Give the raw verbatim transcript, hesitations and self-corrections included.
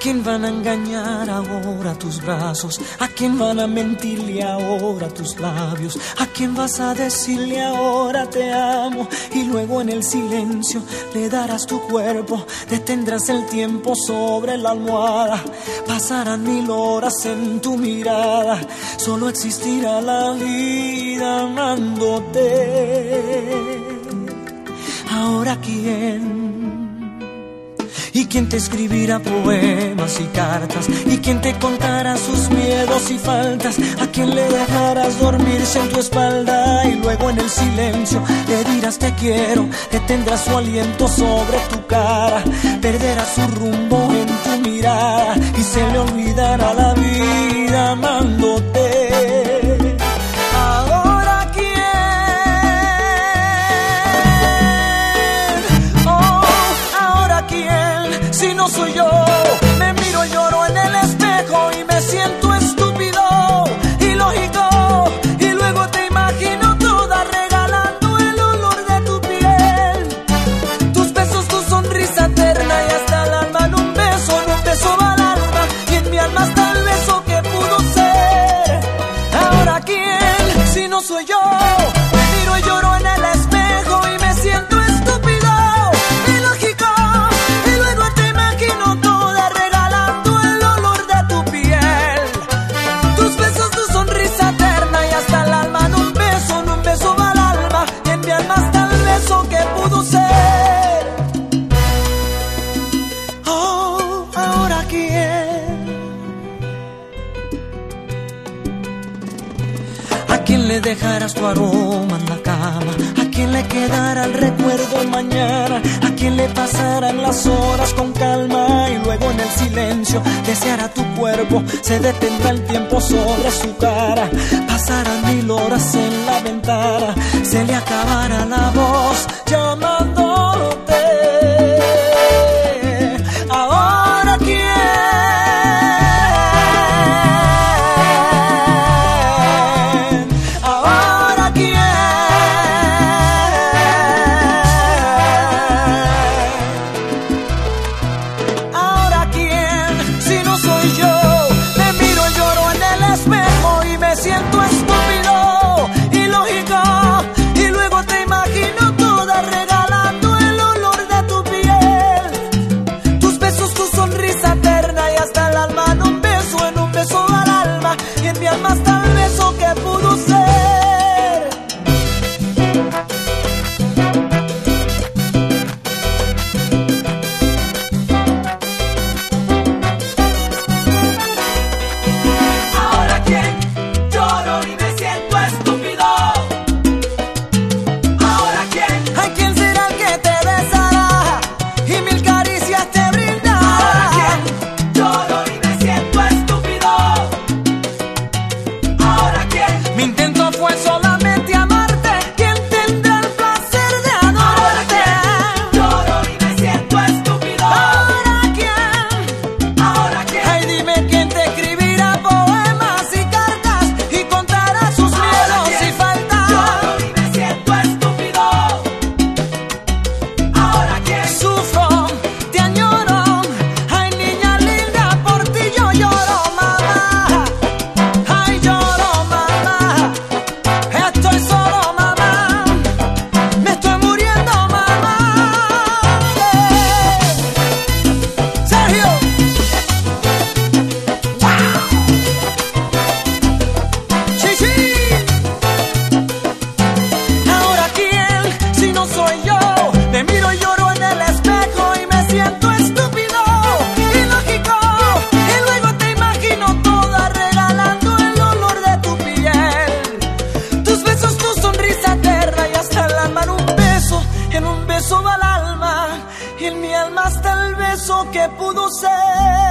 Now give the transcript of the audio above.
quién van a engañar ahora tus brazos? ¿A quién van a mentirle ahora tus labios? ¿A quién vas a decirle ahora te amo? Y luego en el silencio le darás tu cuerpo, detendrás el tiempo sobre la almohada. Pasarán mil horas en tu mirada, solo existirá la vida amándote. Ahora quién, y quién te escribirá poemas y cartas, y quién te contará sus miedos y faltas, a quién le dejarás dormirse en tu espalda y luego en el silencio le dirás te quiero, detendrás su aliento sobre tu cara, perderás su rumbo en tu mirada y se le olvidará la vida amándote. Ahora quién, oh, ahora quién, si no soy yo. Me miro, lloro en el espejo y me siento estúpido, ilógico, y luego te imagino toda regalando el olor de tu piel, tus besos, tu sonrisa eterna y hasta el alma en un beso, en un beso va al alma y en mi alma está el beso que pudo ser. Ahora quién, si no soy yo. Me miro y lloro en el espejo y me siento estúpido, ilógico, y luego te imagino toda regalando el olor de tu piel, tus besos, tu sonrisa eterna y hasta el alma en un beso, en un beso va al alma y en mi alma está el beso que pudo ser. Oh, ahora quién, ¿a quién le dejarás tu aroma en la cama? ¿A quién le quedará el recuerdo mañana? ¿A quién le pasarán las horas con calma? Y luego en el silencio deseará tu cuerpo, se detendrá el tiempo sobre su cara, pasarán mil horas en la ventana, se le acabará la voz llamándote. Ahora quién, ahora quién, ahora quién, si no soy yo. Me miro, lloro en el espejo y me siento estúpido, ilógico, y luego te imagino toda regalando el olor de tu piel, tus besos, tu sonrisa eterna y hasta el alma en un beso, en un beso al alma y en mi alma está el beso que pudo ser. Ahora quién, lloro y me siento estúpido. Ahora quién, ¿a quién será el que te besará y mil caricias te brindará? Ahora quién, lloro y me siento estúpido. Ahora quién, mi intento fue solamente amarte. ¿Quién tendrá el placer de adorarte? Ahora quién, lloro y me siento estúpido. Ahora quién, ahora quién, ay dime quién te escribirá poemas y cartas y contará sus miedos y faltas. Lloro y me siento estúpido. Ahora quién, sufro, te añoro, ay niña linda, por ti yo lloro, mamá. Ay lloro, mamá, estoy solo, mamá, me estoy muriendo, mamá. Sergio, sí, sí. Ahora quién, si no soy yo. Me miro y lloro en el espejo y me siento estúpido, ilógico, y luego te imagino toda regalando el olor de tu piel, tus besos, tu sonrisa eterna y hasta el alma en un beso, en un beso va al alma y en mi alma está el beso que pudo ser.